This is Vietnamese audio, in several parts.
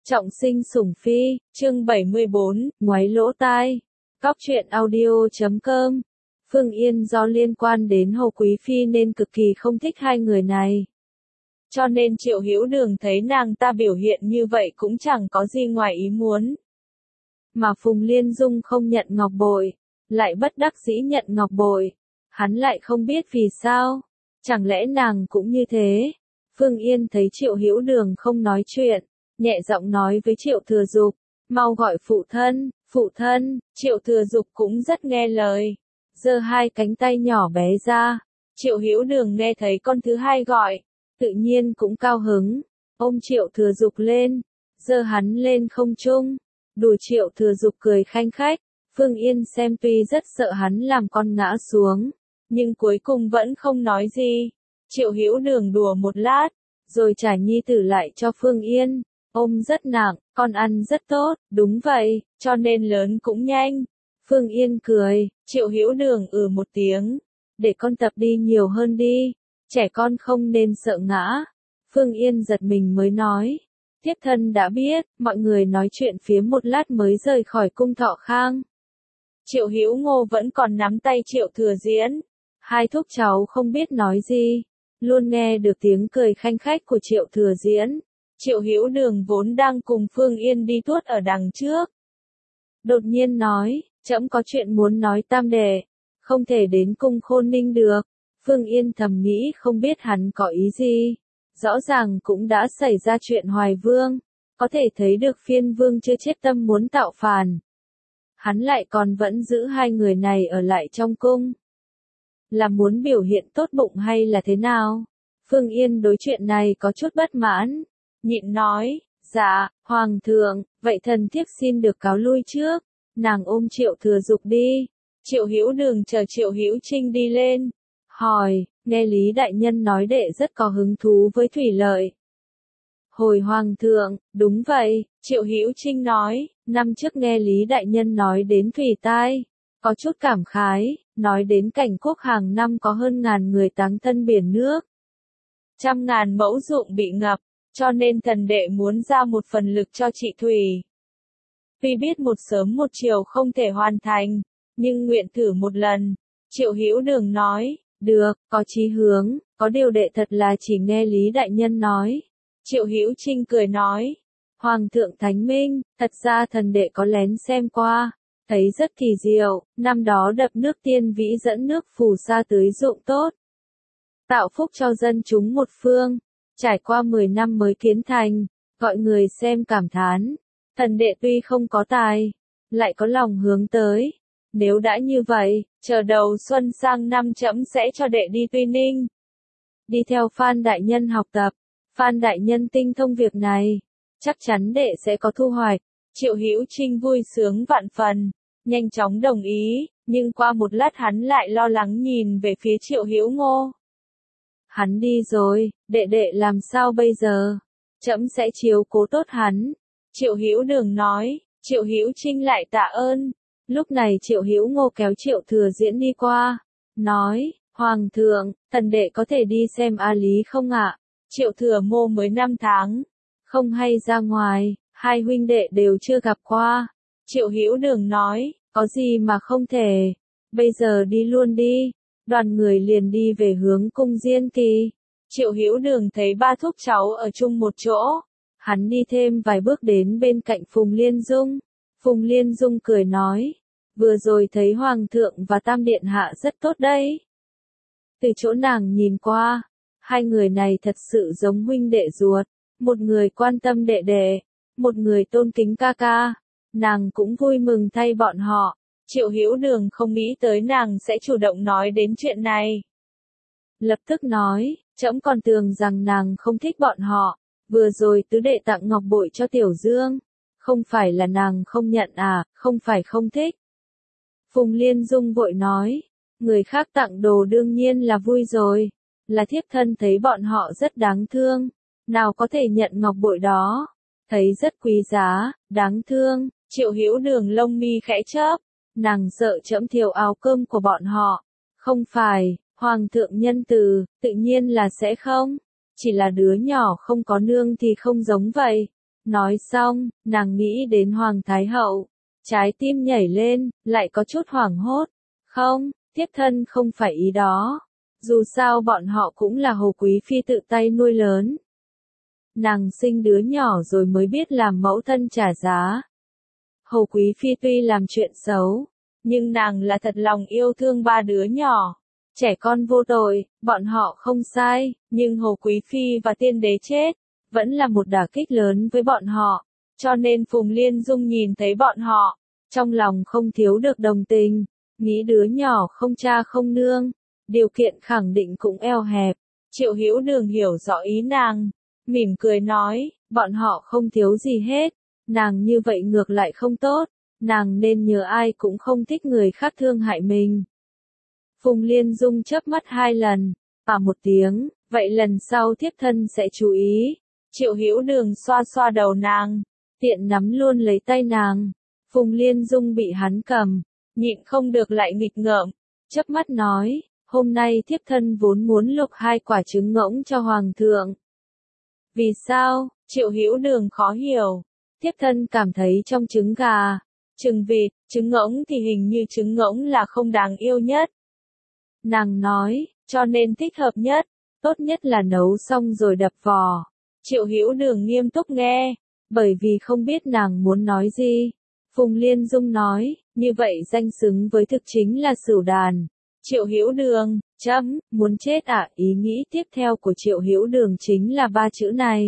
Trọng sinh sủng phi, chương 74, ngoáy lỗ tai. Cóc truyện audio.com. Phương Yên do liên quan đến Hồ Quý Phi nên cực kỳ không thích hai người này. Cho nên Triệu Hữu Đường thấy nàng ta biểu hiện như vậy cũng chẳng có gì ngoài ý muốn. Mà Phùng Liên Dung không nhận ngọc bội, lại bất đắc dĩ nhận ngọc bội. Hắn lại không biết vì sao, chẳng lẽ nàng cũng như thế. Phương Yên thấy Triệu Hữu Đường không nói chuyện, nhẹ giọng nói với Triệu Thừa Dục, mau gọi phụ thân, phụ thân. Triệu Thừa Dục cũng rất nghe lời, giơ hai cánh tay nhỏ bé ra. Triệu Hữu Đường nghe thấy con thứ hai gọi, tự nhiên cũng cao hứng, ôm Triệu Thừa Dục lên, giơ hắn lên không trung, đùa Triệu Thừa Dục cười khanh khách. Phương Yên xem tuy rất sợ hắn làm con ngã xuống, nhưng cuối cùng vẫn không nói gì. Triệu Hữu Đường đùa một lát, rồi trả nhi tử lại cho Phương Yên. Ôm rất nặng, con ăn rất tốt, đúng vậy, cho nên lớn cũng nhanh. Phương Yên cười, Triệu Hữu Đường một tiếng, để con tập đi nhiều hơn đi, trẻ con không nên sợ ngã. Phương Yên giật mình mới nói, thiếp thân đã biết. Mọi người nói chuyện phía một lát mới rời khỏi cung Thọ Khang. Triệu Hữu Ngô vẫn còn nắm tay Triệu Thừa Diễn, hai thúc cháu không biết nói gì, luôn nghe được tiếng cười khanh khách của Triệu Thừa Diễn. Triệu Hữu Đường vốn đang cùng Phương Yên đi tuốt ở đằng trước, đột nhiên nói, trẫm có chuyện muốn nói tam đệ, không thể đến cung Khôn Ninh được. Phương Yên thầm nghĩ không biết hắn có ý gì, rõ ràng cũng đã xảy ra chuyện Hoài Vương, có thể thấy được Phiên Vương chưa chết tâm muốn tạo phản. Hắn lại còn vẫn giữ hai người này ở lại trong cung, là muốn biểu hiện tốt bụng hay là thế nào? Phương Yên đối chuyện này có chút bất mãn, nhịn nói, dạ, Hoàng thượng, vậy thần thiếp xin được cáo lui trước. Nàng ôm Triệu Thừa Dục đi. Triệu Hữu Đường chờ Triệu Hữu Trinh đi lên, hỏi, nghe Lý đại nhân nói đệ rất có hứng thú với thủy lợi. Hồi Hoàng thượng, đúng vậy, Triệu Hữu Trinh nói, năm trước nghe Lý đại nhân nói đến thủy tai, có chút cảm khái, nói đến cảnh quốc hàng năm có hơn ngàn người táng thân biển nước, 100.000 mẫu ruộng bị ngập, cho nên thần đệ muốn ra một phần lực cho trị thủy. Tuy biết một sớm một chiều không thể hoàn thành, nhưng nguyện thử một lần. Triệu Hữu Đường nói, được, có chí hướng, có điều đệ thật là chỉ nghe Lý đại nhân nói. Triệu Hữu Trinh cười nói, Hoàng thượng thánh minh, thật ra thần đệ có lén xem qua, thấy rất kỳ diệu, năm đó đập nước Tiên Vĩ dẫn nước phù sa tưới ruộng tốt, tạo phúc cho dân chúng một phương, trải qua 10 năm mới kiến thành, gọi người xem cảm thán. Thần đệ tuy không có tài, lại có lòng hướng tới. Nếu đã như vậy, chờ đầu xuân sang năm trẫm sẽ cho đệ đi Tuy Ninh. Đi theo Phan đại nhân học tập, Phan đại nhân tinh thông việc này, chắc chắn đệ sẽ có thu hoạch. Triệu Hữu Trinh vui sướng vạn phần, nhanh chóng đồng ý, nhưng qua một lát hắn lại lo lắng nhìn về phía Triệu Hữu Ngô. Hắn đi rồi, đệ làm sao bây giờ? Trẫm sẽ chiếu cố tốt hắn. Triệu Hữu Đường nói. Triệu Hữu Trinh lại tạ ơn. Lúc này Triệu Hữu Ngô kéo Triệu Thừa Diễn đi qua, nói, Hoàng thượng, thần đệ có thể đi xem A Lý không ạ? Triệu Thừa Mô mới 5 tháng, không hay ra ngoài, hai huynh đệ đều chưa gặp qua. Triệu Hữu Đường nói, có gì mà không thể, bây giờ đi luôn đi. Đoàn người liền đi về hướng cung Diên Kỳ. Triệu Hữu Đường thấy ba thúc cháu ở chung một chỗ, hắn đi thêm vài bước đến bên cạnh Phùng Liên Dung. Phùng Liên Dung cười nói, vừa rồi thấy Hoàng thượng và Tam Điện Hạ rất tốt đấy. Từ chỗ nàng nhìn qua, hai người này thật sự giống huynh đệ ruột, một người quan tâm đệ đệ, một người tôn kính ca ca. Nàng cũng vui mừng thay bọn họ. Triệu Hữu Đường không nghĩ tới nàng sẽ chủ động nói đến chuyện này. Lập tức nói, trẫm còn tưởng rằng nàng không thích bọn họ, vừa rồi tứ đệ tặng ngọc bội cho Tiểu Dương, không phải là nàng không nhận à, không phải không thích. Phùng Liên Dung vội nói, người khác tặng đồ đương nhiên là vui rồi, là thiếp thân thấy bọn họ rất đáng thương, nào có thể nhận ngọc bội đó, thấy rất quý giá, đáng thương. Triệu Hữu Đường lông mi khẽ chớp, nàng sợ trẫm thiểu áo cơm của bọn họ. Không phải, Hoàng thượng nhân từ, tự nhiên là sẽ không. Chỉ là đứa nhỏ không có nương thì không giống vậy. Nói xong, nàng nghĩ đến Hoàng Thái Hậu. Trái tim nhảy lên, lại có chút hoảng hốt. Không, thiếp thân không phải ý đó. Dù sao bọn họ cũng là Hồ Quý Phi tự tay nuôi lớn. Nàng sinh đứa nhỏ rồi mới biết làm mẫu thân trả giá. Hồ Quý Phi tuy làm chuyện xấu, nhưng nàng là thật lòng yêu thương ba đứa nhỏ. Trẻ con vô tội, bọn họ không sai, nhưng Hồ Quý Phi và tiên đế chết, vẫn là một đả kích lớn với bọn họ. Cho nên Phùng Liên Dung nhìn thấy bọn họ, trong lòng không thiếu được đồng tình, nghĩ đứa nhỏ không cha không nương, điều kiện khẳng định cũng eo hẹp. Triệu Hữu Đường hiểu rõ ý nàng, mỉm cười nói, bọn họ không thiếu gì hết, nàng như vậy ngược lại không tốt, nàng nên nhớ ai cũng không thích người khác thương hại mình. Phùng Liên Dung chớp mắt 2 lần, một tiếng, vậy lần sau thiếp thân sẽ chú ý. Triệu Hữu Đường xoa xoa đầu nàng, tiện nắm luôn lấy tay nàng. Phùng Liên Dung bị hắn cầm, nhịn không được lại nghịch ngợm, chớp mắt nói, hôm nay thiếp thân vốn muốn luộc 2 quả trứng ngỗng cho Hoàng thượng. Vì sao? Triệu Hữu Đường khó hiểu. Thiếp thân cảm thấy trong trứng gà, trứng vịt, trứng ngỗng thì hình như trứng ngỗng là không đáng yêu nhất. Nàng nói, cho nên thích hợp nhất, tốt nhất là nấu xong rồi đập vỏ. Triệu Hữu Đường nghiêm túc nghe, bởi vì không biết nàng muốn nói gì. Phùng Liên Dung nói, như vậy danh xứng với thực chính là Sửu Đàn. Triệu Hữu Đường, muốn chết à? Ý nghĩ tiếp theo của Triệu Hữu Đường chính là 3 chữ này.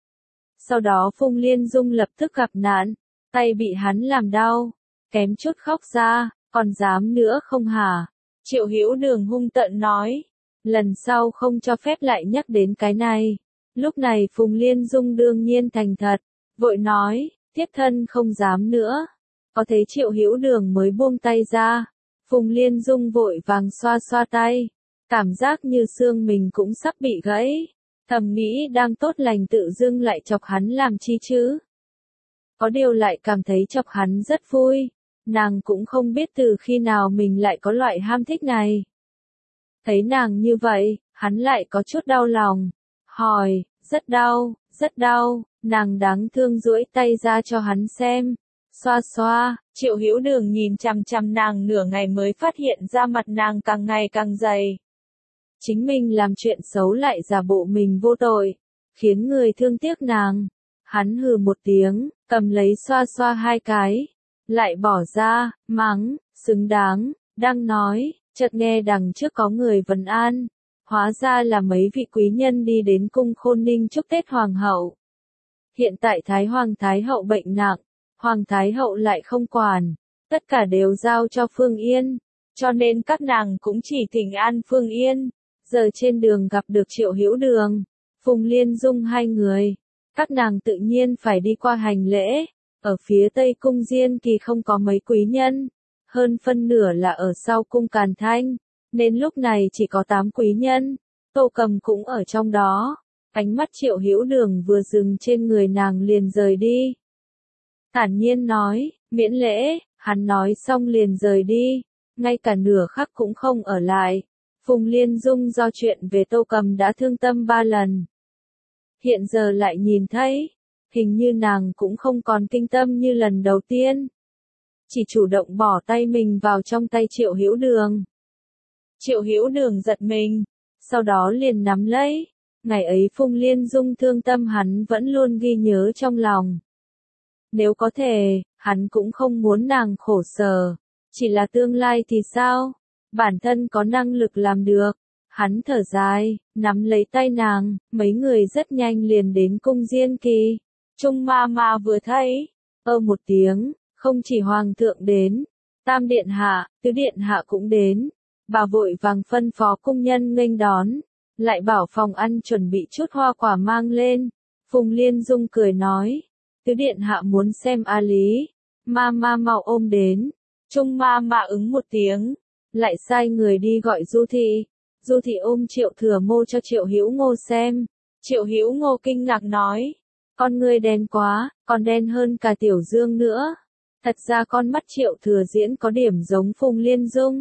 Sau đó Phùng Liên Dung lập tức gặp nạn, tay bị hắn làm đau, kém chút khóc ra, còn dám nữa không hả? Triệu Hữu Đường hung tợn nói, lần sau không cho phép lại nhắc đến cái này. Lúc này Phùng Liên Dung đương nhiên thành thật, vội nói, thiếp thân không dám nữa. Có thấy Triệu Hữu Đường mới buông tay ra, Phùng Liên Dung vội vàng xoa xoa tay, cảm giác như xương mình cũng sắp bị gãy. Thầm nghĩ đang tốt lành tự dưng lại chọc hắn làm chi chứ. Có điều lại cảm thấy chọc hắn rất vui, nàng cũng không biết từ khi nào mình lại có loại ham thích này. Thấy nàng như vậy, hắn lại có chút đau lòng, hỏi, rất đau, nàng đáng thương duỗi tay ra cho hắn xem, xoa xoa. Triệu Hữu Đường nhìn chằm chằm nàng nửa ngày mới phát hiện ra mặt nàng càng ngày càng dày. Chính mình làm chuyện xấu lại giả bộ mình vô tội, khiến người thương tiếc nàng. Hắn hừ một tiếng, cầm lấy xoa xoa 2 cái, lại bỏ ra, mắng, xứng đáng, đang nói, chợt nghe đằng trước có người vấn an. Hóa ra là mấy vị quý nhân đi đến cung Khôn Ninh chúc Tết Hoàng hậu. Hiện tại Thái Hoàng Thái hậu bệnh nặng, Hoàng Thái hậu lại không quản, tất cả đều giao cho Phương Yên, cho nên các nàng cũng chỉ thỉnh an Phương Yên. Giờ trên đường gặp được Triệu Hữu Đường, Phùng Liên Dung 2 người, các nàng tự nhiên phải đi qua hành lễ. Ở phía Tây cung Diên Kỳ không có mấy quý nhân, hơn phân nửa là ở sau cung Càn Thanh, nên lúc này chỉ có 8 quý nhân. Tô Cầm cũng ở trong đó. Ánh mắt Triệu Hữu Đường vừa dừng trên người nàng liền rời đi. Thản nhiên nói, miễn lễ, hắn nói xong liền rời đi, ngay cả nửa khắc cũng không ở lại. Phùng Liên Dung do chuyện về Tô Cầm đã thương tâm 3 lần. Hiện giờ lại nhìn thấy, hình như nàng cũng không còn kinh tâm như lần đầu tiên. Chỉ chủ động bỏ tay mình vào trong tay Triệu Hữu Đường. Triệu Hữu Đường giật mình, sau đó liền nắm lấy. Ngày ấy Phùng Liên Dung thương tâm hắn vẫn luôn ghi nhớ trong lòng. Nếu có thể, hắn cũng không muốn nàng khổ sở. Chỉ là tương lai thì sao? Bản thân có năng lực làm được. Hắn thở dài, nắm lấy tay nàng, mấy người rất nhanh liền đến cung Diên Kỳ. Trung ma ma vừa thấy, một tiếng, không chỉ Hoàng thượng đến, Tam Điện Hạ, Tứ Điện Hạ cũng đến. Bà vội vàng phân phó cung nhân nghênh đón, lại bảo phòng ăn chuẩn bị chút hoa quả mang lên. Phùng Liên Dung cười nói, Tứ Điện Hạ muốn xem A Lý, ma ma mau ôm đến. Trung ma ma ứng một tiếng, lại sai người đi gọi Du Thị. Du Thị ôm Triệu Thừa Mô cho Triệu Hữu Ngô xem. Triệu Hữu Ngô kinh ngạc nói, con ngươi đen quá, còn đen hơn cả Tiểu Dương nữa. Thật ra con mắt Triệu Thừa Diễn có điểm giống Phùng Liên Dung.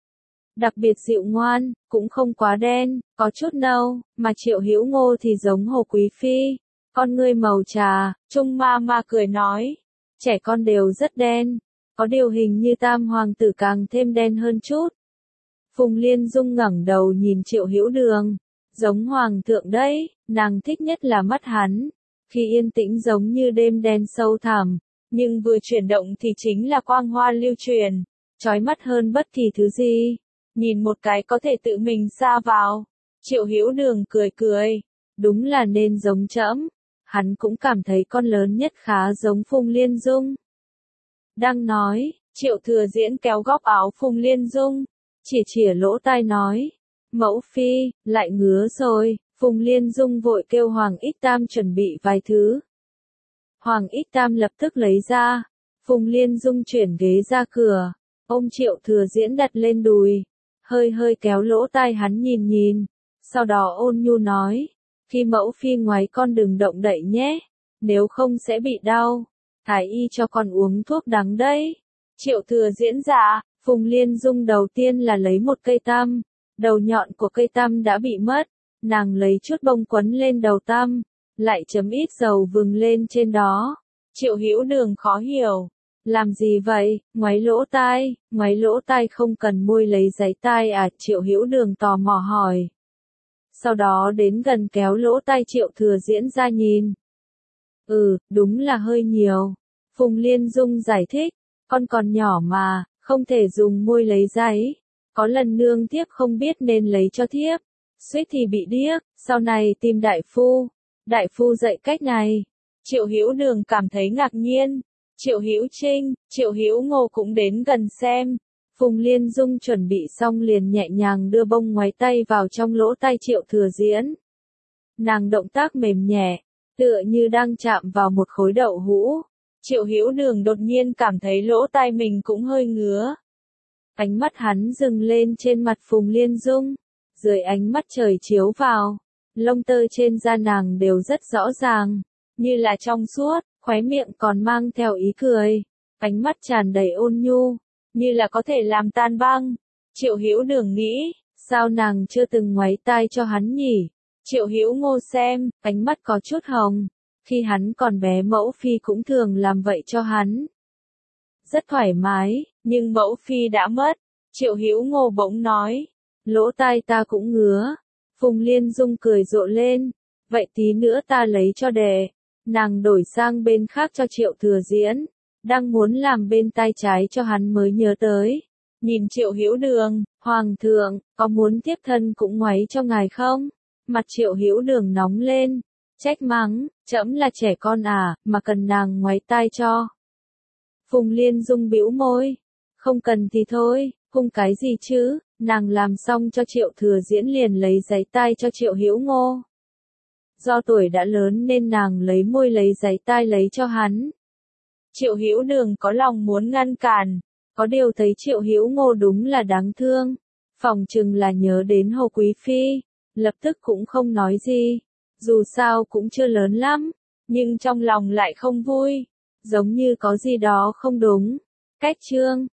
Đặc biệt dịu ngoan, cũng không quá đen, có chút nâu, mà Triệu Hữu Ngô thì giống Hồ Quý Phi. con ngươi màu trà, Trung ma ma cười nói. Trẻ con đều rất đen, có điều hình như tam hoàng tử càng thêm đen hơn chút. Phùng Liên Dung ngẩng đầu nhìn Triệu Hữu Đường, giống hoàng thượng đấy, nàng thích nhất là mắt hắn, khi yên tĩnh giống như đêm đen sâu thẳm, nhưng vừa chuyển động thì chính là quang hoa lưu truyền, chói mắt hơn bất kỳ thứ gì, nhìn một cái có thể tự mình sa vào. Triệu Hữu Đường cười cười, đúng là nên giống trẫm. Hắn cũng cảm thấy con lớn nhất khá giống Phùng Liên Dung. Đang nói, Triệu Thừa Diễn kéo góc áo Phùng Liên Dung, chỉa lỗ tai nói, mẫu phi, lại ngứa rồi. Phùng Liên Dung vội kêu Hoàng Ích Tam chuẩn bị vài thứ. Hoàng Ích Tam lập tức lấy ra, Phùng Liên Dung chuyển ghế ra cửa, ôm Triệu Thừa Diễn đặt lên đùi, hơi kéo lỗ tai hắn nhìn nhìn, sau đó ôn nhu nói, khi mẫu phi ngoáy con đừng động đậy nhé, nếu không sẽ bị đau, thái y cho con uống thuốc đắng đấy. Triệu Thừa Diễn dạ, Phùng Liên Dung đầu tiên là lấy một cây tăm, đầu nhọn của cây tăm đã bị mất, nàng lấy chút bông quấn lên đầu tăm, lại chấm ít dầu vừng lên trên đó. Triệu Hữu Đường khó hiểu, làm gì vậy, ngoáy lỗ tai không cần môi lấy giấy tai à? Triệu Hữu Đường tò mò hỏi. Sau đó đến gần kéo lỗ tai Triệu Thừa Diễn ra nhìn. Đúng là hơi nhiều. Phùng Liên Dung giải thích, con còn nhỏ mà, không thể dùng môi lấy giấy. Có lần nương thiếp không biết nên lấy cho thiếp, suýt thì bị điếc, sau này tìm đại phu dạy cách này. Triệu Hữu Đường cảm thấy ngạc nhiên. Triệu Hữu Trinh, Triệu Hữu Ngô cũng đến gần xem. Phùng Liên Dung chuẩn bị xong liền nhẹ nhàng đưa bông ngoáy tay vào trong lỗ tai Triệu Thừa Diễn. Nàng động tác mềm nhẹ, tựa như đang chạm vào một khối đậu hũ. Triệu Hữu Đường đột nhiên cảm thấy lỗ tai mình cũng hơi ngứa. Ánh mắt hắn dừng lên trên mặt Phùng Liên Dung, dưới ánh mắt trời chiếu vào, lông tơ trên da nàng đều rất rõ ràng, như là trong suốt, khóe miệng còn mang theo ý cười, ánh mắt tràn đầy ôn nhu, như là có thể làm tan băng. Triệu Hữu Đường nghĩ, sao nàng chưa từng ngoáy tai cho hắn nhỉ? Triệu Hữu Ngô xem, ánh mắt có chút hồng, khi hắn còn bé mẫu phi cũng thường làm vậy cho hắn. Rất thoải mái, nhưng mẫu phi đã mất. Triệu Hữu Ngô bỗng nói, lỗ tai ta cũng ngứa. Phùng Liên Dung cười rộ lên, vậy tí nữa ta lấy cho đệ. Nàng đổi sang bên khác cho Triệu Thừa Diễn, đang muốn làm bên tai trái cho hắn mới nhớ tới. Nhìn Triệu Hữu Đường, hoàng thượng, có muốn tiếp thân cũng ngoáy cho ngài không? Mặt Triệu Hữu Đường nóng lên, trách mắng, trẫm là trẻ con à, mà cần nàng ngoáy tai cho. Phùng Liên Dung bĩu môi, không cần thì thôi, cung cái gì chứ? Nàng làm xong cho Triệu Thừa Diễn liền lấy giấy tai cho Triệu Hữu Ngô. Do tuổi đã lớn nên nàng lấy môi lấy giấy tai lấy cho hắn. Triệu Hữu Đường có lòng muốn ngăn cản, có điều thấy Triệu Hữu Ngô đúng là đáng thương, phỏng chừng là nhớ đến Hồ Quý Phi, lập tức cũng không nói gì, dù sao cũng chưa lớn lắm, nhưng trong lòng lại không vui, giống như có gì đó không đúng. Cách chương